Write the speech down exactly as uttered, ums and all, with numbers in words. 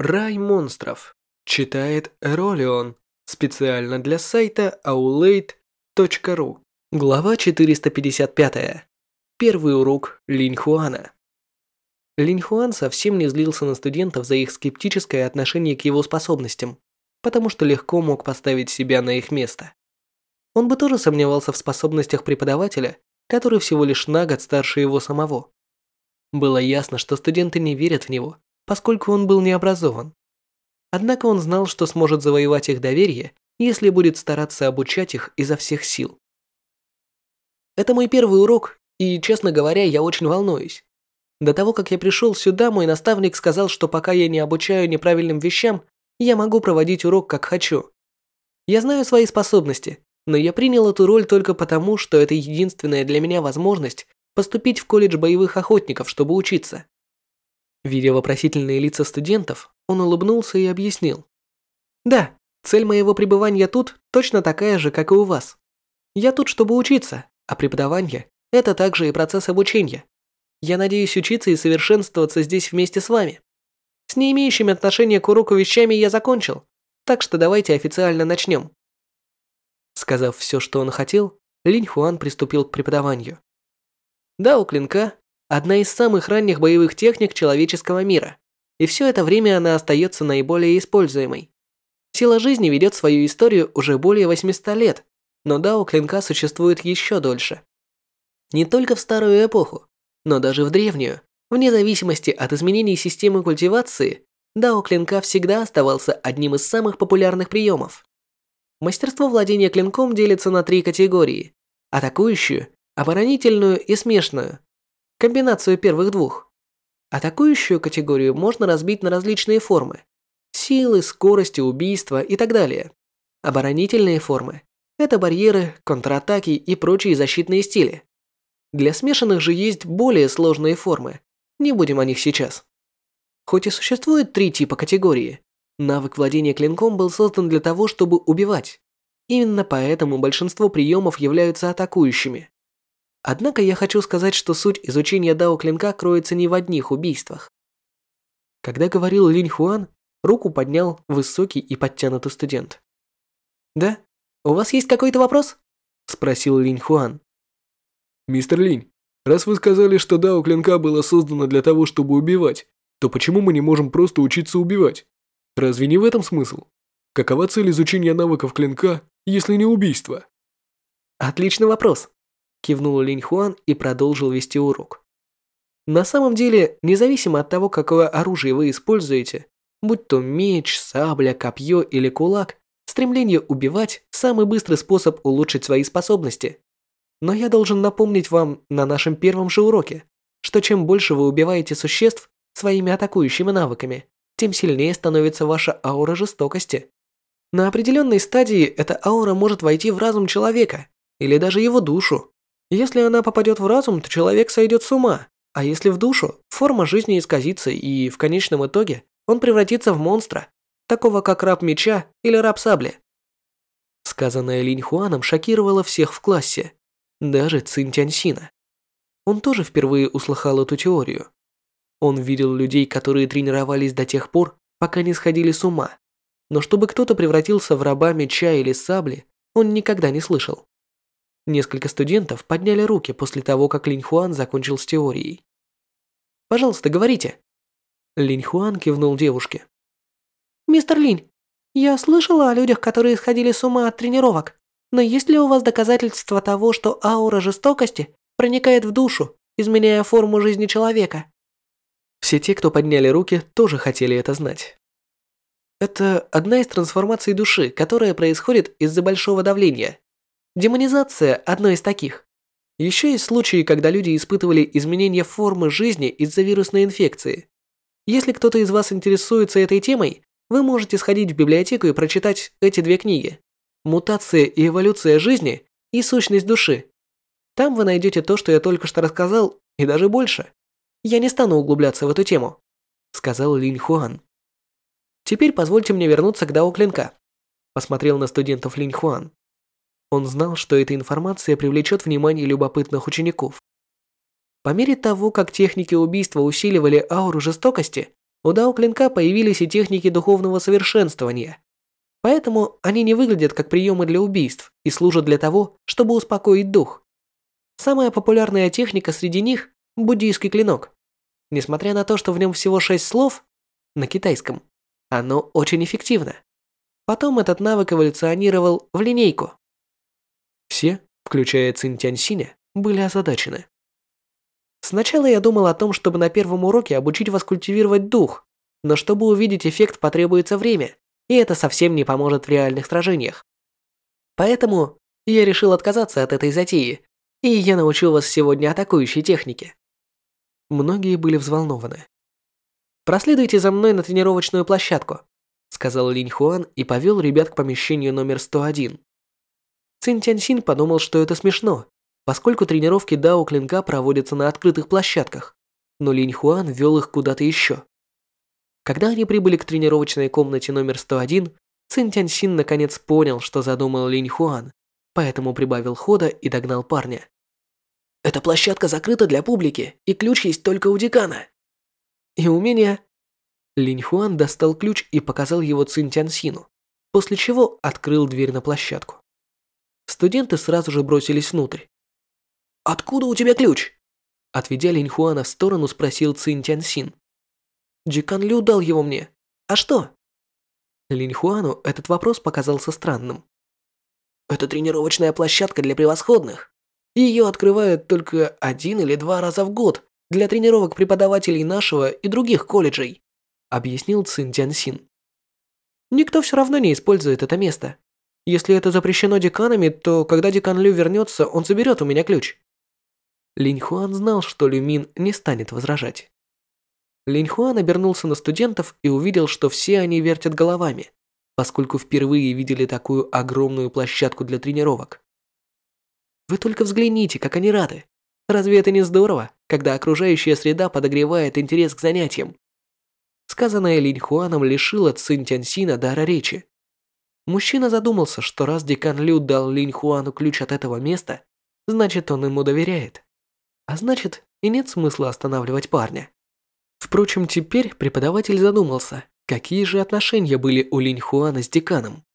Рай монстров. Читает Эролион. Специально для сайта аулейт точка ру. Глава четыреста пятьдесят пять. Первый урок Линь Хуана. Линь Хуан совсем не злился на студентов за их скептическое отношение к его способностям, потому что легко мог поставить себя на их место. Он бы тоже сомневался в способностях преподавателя, который всего лишь на год старше его самого. Было ясно, что студенты не верят в него, поскольку он был необразован. Однако он знал, что сможет завоевать их доверие, если будет стараться обучать их изо всех сил. Это мой первый урок, и, честно говоря, я очень волнуюсь. До того, как я пришел сюда, мой наставник сказал, что пока я не обучаю неправильным вещам, я могу проводить урок как хочу. Я знаю свои способности, но я принял эту роль только потому, что это единственная для меня возможность поступить в колледж боевых охотников, чтобы учиться. Видя вопросительные лица студентов, он улыбнулся и объяснил. Да, цель моего пребывания тут точно такая же, как и у вас. Я тут, чтобы учиться, а преподавание – это также и процесс обучения. Я надеюсь учиться и совершенствоваться здесь вместе с вами. С не имеющими отношения к уроку вещами я закончил, так что давайте официально начнем. Сказав все, что он хотел, Линь Хуан приступил к преподаванию. Дао клинка – одна из самых ранних боевых техник человеческого мира, и все это время она остается наиболее используемой. Сила жизни ведет свою историю уже более восьмисот лет, но дао клинка существует еще дольше. Не только в старую эпоху, но даже в древнюю, вне зависимости от изменений системы культивации, дао клинка всегда оставался одним из самых популярных приемов. Мастерство владения клинком делится на три категории: атакующую, оборонительную и смешанную. Комбинацию первых двух. Атакующую категорию можно разбить на различные формы: силы, скорости, убийства и так далее. Оборонительные формы – это барьеры, контратаки и прочие защитные стили. Для смешанных же есть более сложные формы. Не будем о них сейчас. Хоть и существует три типа категории, навык владения клинком был создан для того, чтобы убивать. Именно поэтому большинство приемов являются атакующими. Однако я хочу сказать, что суть изучения дао клинка кроется не в одних убийствах. Когда говорил Линь Хуан, руку поднял высокий и подтянутый студент. «Да? У вас есть какой-то вопрос?» – спросил Линь Хуан. «Мистер Линь, раз вы сказали, что дао клинка было создано для того, чтобы убивать, то почему мы не можем просто учиться убивать? Разве не в этом смысл? Какова цель изучения навыков клинка, если не убийство?» «Отличный вопрос», – кивнул Линь Хуан и продолжил вести урок. На самом деле, независимо от того, какое оружие вы используете, будь то меч, сабля, копье или кулак, стремление убивать – самый быстрый способ улучшить свои способности. Но я должен напомнить вам на нашем первом же уроке, что чем больше вы убиваете существ своими атакующими навыками, тем сильнее становится ваша аура жестокости. На определенной стадии эта аура может войти в разум человека или даже его душу. Если она попадет в разум, то человек сойдет с ума, а если в душу, форма жизни исказится и в конечном итоге он превратится в монстра, такого как раб меча или раб сабли. Сказанное Линь Хуаном шокировало всех в классе, даже Цинь Тяньсина. Он тоже впервые услыхал эту теорию. Он видел людей, которые тренировались до тех пор, пока не сходили с ума, но чтобы кто-то превратился в раба меча или сабли, он никогда не слышал. Несколько студентов подняли руки после того, как Линь Хуан закончил с теорией. «Пожалуйста, говорите». Линь Хуан кивнул девушке. «Мистер Линь, я слышала о людях, которые сходили с ума от тренировок, но есть ли у вас доказательства того, что аура жестокости проникает в душу, изменяя форму жизни человека?» Все те, кто подняли руки, тоже хотели это знать. Это одна из трансформаций души, которая происходит из-за большого давления. Демонизация – одно из таких. Еще есть случаи, когда люди испытывали изменение формы жизни из-за вирусной инфекции. Если кто-то из вас интересуется этой темой, вы можете сходить в библиотеку и прочитать эти две книги «Мутация и эволюция жизни» и «Сущность души». Там вы найдете то, что я только что рассказал, и даже больше. Я не стану углубляться в эту тему, сказал Линь Хуан. Теперь позвольте мне вернуться к дао клинка. Посмотрел на студентов Линь Хуан. Он знал, что эта информация привлечет внимание любопытных учеников. По мере того, как техники убийства усиливали ауру жестокости, У Дао Клинка появились и техники духовного совершенствования. Поэтому они не выглядят как приемы для убийств и служат для того, чтобы успокоить дух. Самая популярная техника среди них – буддийский клинок. Несмотря на то, что в нем всего шесть слов на китайском, оно очень эффективно. Потом этот навык эволюционировал в линейку. Все, включая Цин Тяньсиня, были озадачены. Сначала я думал о том, чтобы на первом уроке обучить вас культивировать дух, но чтобы увидеть эффект, потребуется время, и это совсем не поможет в реальных сражениях. Поэтому я решил отказаться от этой затеи, и я научу вас сегодня атакующей технике. Многие были взволнованы. «Проследуйте за мной на тренировочную площадку», сказал Линь Хуан и повел ребят к помещению номер сто один. Цин Тяньсин подумал, что это смешно, поскольку тренировки Дао Клинка проводятся на открытых площадках, но Линь Хуан вел их куда-то еще. Когда они прибыли к тренировочной комнате номер сто один, Цин Тяньсин наконец понял, что задумал Линь Хуан, поэтому прибавил хода и догнал парня. «Эта площадка закрыта для публики, и ключ есть только у декана». «И у меня». Линь Хуан достал ключ и показал его Цин Тяньсину, после чего открыл дверь на площадку. Студенты сразу же бросились внутрь. «Откуда у тебя ключ?» Отведя Линь Хуана в сторону, спросил Цин Тяньсин. «Декан Лю дал его мне. А что?» Линь Хуану этот вопрос показался странным. «Это тренировочная площадка для превосходных. Ее открывают только один или два раза в год для тренировок преподавателей нашего и других колледжей», объяснил Цин Тяньсин. «Никто все равно не использует это место. Если это запрещено деканами, то когда декан Лю вернется, он заберет у меня ключ». Линь Хуан знал, что Лю Мин не станет возражать. Линь Хуан обернулся на студентов и увидел, что все они вертят головами, поскольку впервые видели такую огромную площадку для тренировок. Вы только взгляните, как они рады. Разве это не здорово, когда окружающая среда подогревает интерес к занятиям? Сказанное Линь Хуаном лишило Цин Тяньсина дара речи. Мужчина задумался, что раз декан Лю дал Линь Хуану ключ от этого места, значит, он ему доверяет. А значит, и нет смысла останавливать парня. Впрочем, теперь преподаватель задумался, какие же отношения были у Линь Хуана с деканом.